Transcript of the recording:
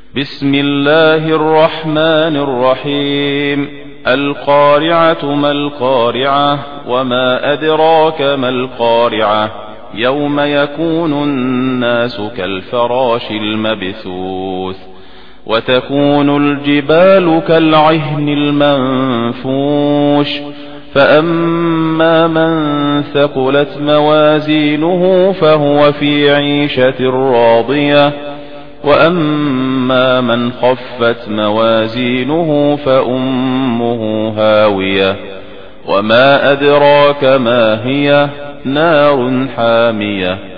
بسم الله الرحمن الرحيم. القارعة ما القارعة وما أدراك ما القارعة يوم يكون الناس كالفراش المبثوث وتكون الجبال كالعهن المنفوش فأما من ثقلت موازينه فهو في عيشة راضية وأما من خفت موازينه فأمه هاوية وما أدراك ما هي نار حامية